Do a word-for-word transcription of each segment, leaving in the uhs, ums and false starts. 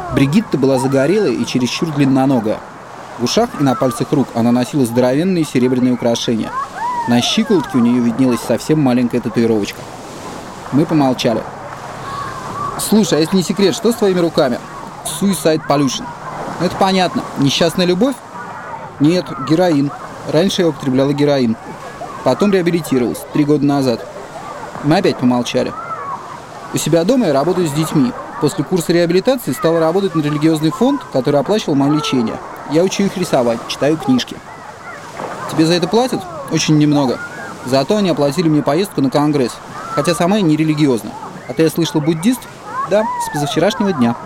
Бригитта была загорелая и чересчур длинноногая. В ушах и на пальцах рук она носила здоровенные серебряные украшения. На щиколотке у нее виднелась совсем маленькая татуировочка. Мы помолчали. «Слушай, а если не секрет, что с твоими руками?» «Suicide pollution». «Ну, это понятно. Несчастная любовь?» «Нет, героин. Раньше я употребляла героин. Потом реабилитировалась, три года назад». Мы опять помолчали. «У себя дома я работаю с детьми. После курса реабилитации стала работать на религиозный фонд, который оплачивал мое лечение. Я учу их рисовать, читаю книжки». «Тебе за это платят?» «Очень немного. Зато они оплатили мне поездку на конгресс. Хотя сама я не религиозна. А ты, я слышала, буддист?» «Да, с позавчерашнего дня».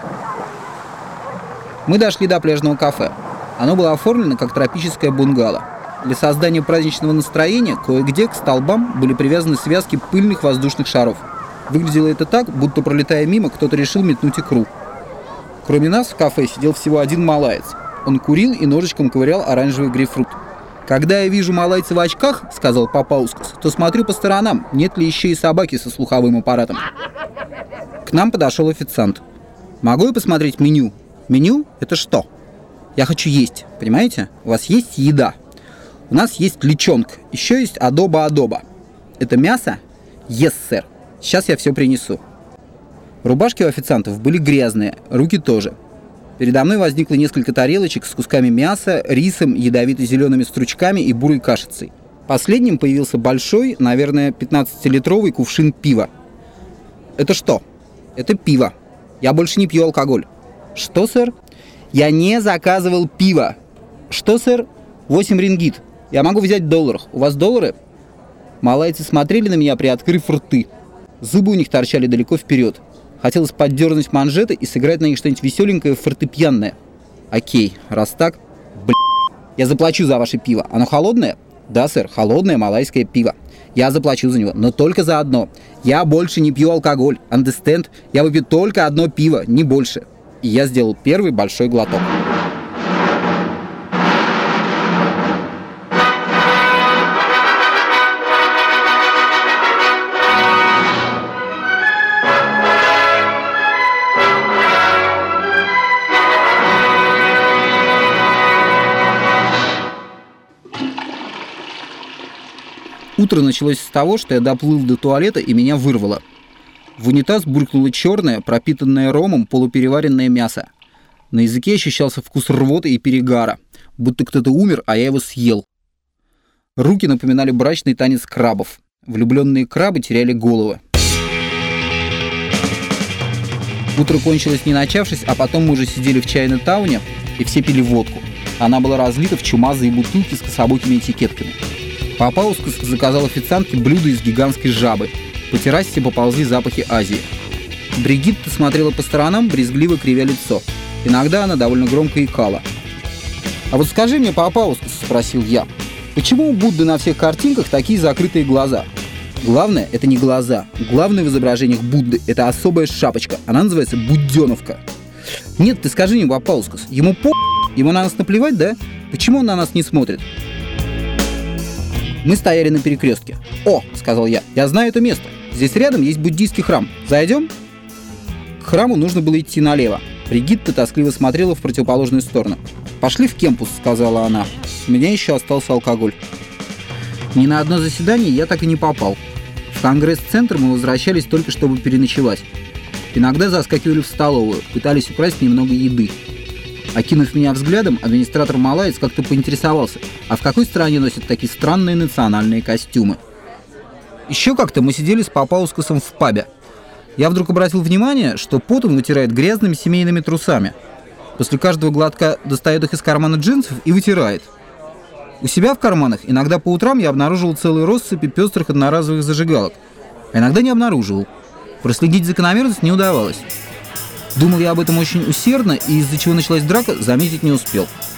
Мы дошли до пляжного кафе. Оно было оформлено как тропическое бунгало. Для создания праздничного настроения кое-где к столбам были привязаны связки пыльных воздушных шаров. Выглядело это так, будто, пролетая мимо, кто-то решил метнуть икру. Кроме нас в кафе сидел всего один малаец. Он курил и ножичком ковырял оранжевый грейпфрут. «Когда я вижу малайца в очках, — сказал Папаускас, — то смотрю по сторонам, нет ли еще и собаки со слуховым аппаратом». К нам подошел официант. «Могу я посмотреть меню?» «Меню? Это что?» «Я хочу есть, понимаете? У вас есть еда. У нас есть личонка, еще есть адоба-адоба. Это мясо?» «Yes, сэр. Сейчас я все принесу». Рубашки у официантов были грязные, руки тоже. Передо мной возникло несколько тарелочек с кусками мяса, рисом, ядовито-зелеными стручками и бурой кашицей. Последним появился большой, наверное, пятнадцатилитровый кувшин пива. «Это что?» «Это пиво. Я больше не пью алкоголь». «Что, сэр?» «Я не заказывал пиво». «Что, сэр?» «Восемь рингит. Я могу взять в долларах. У вас доллары?» Малайцы смотрели на меня, приоткрыв рты. Зубы у них торчали далеко вперед. Хотелось поддернуть манжеты и сыграть на них что-нибудь веселенькое, фортепианное. «Окей, раз так, блин, я заплачу за ваше пиво. Оно холодное?» «Да, сэр, холодное малайское пиво. Я заплачу за него, но только за одно. Я больше не пью алкоголь. Understand? Я выпью только одно пиво, не больше». И я сделал первый большой глоток. Утро началось с того, что я доплыл до туалета и меня вырвало. В унитаз буркнуло черное, пропитанное ромом, полупереваренное мясо. На языке ощущался вкус рвоты и перегара, будто кто-то умер, а я его съел. Руки напоминали брачный танец крабов. Влюбленные крабы теряли головы. Утро кончилось не начавшись, а потом мы уже сидели в Чайна-тауне и все пили водку. Она была разлита в чумазые бутылки с кособокими этикетками. Папаускас заказал официантке блюдо из гигантской жабы. По террасе поползли запахи Азии. Бригитта смотрела по сторонам, брезгливо кривя лицо. Иногда она довольно громко икала. «А вот скажи мне, Папаускас, — спросил я, — почему у Будды на всех картинках такие закрытые глаза?» «Главное — это не глаза. Главное в изображениях Будды — это особая шапочка. Она называется будденовка». «Нет, ты скажи мне, Папаускас, ему по... ему на нас наплевать, да? Почему он на нас не смотрит?» Мы стояли на перекрестке. «О, — сказал я, — я знаю это место. Здесь рядом есть буддийский храм. Зайдем?» К храму нужно было идти налево. Бригитта тоскливо смотрела в противоположную сторону. «Пошли в кемпус, — сказала она. У меня еще остался алкоголь». Ни на одно заседание я так и не попал. В конгресс-центр мы возвращались только чтобы переночевать. Иногда заскакивали в столовую, пытались украсть немного еды. Окинув меня взглядом, администратор малаец как-то поинтересовался, а в какой стране носят такие странные национальные костюмы. Еще как-то мы сидели с Папаускасом в пабе. Я вдруг обратил внимание, что пот он вытирает грязными семейными трусами. После каждого глотка достает их из кармана джинсов и вытирает. У себя в карманах иногда по утрам я обнаруживал целые россыпи пестрых одноразовых зажигалок, а иногда не обнаруживал. Проследить закономерность не удавалось. Думал я об этом очень усердно, и из-за чего началась драка, заметить не успел.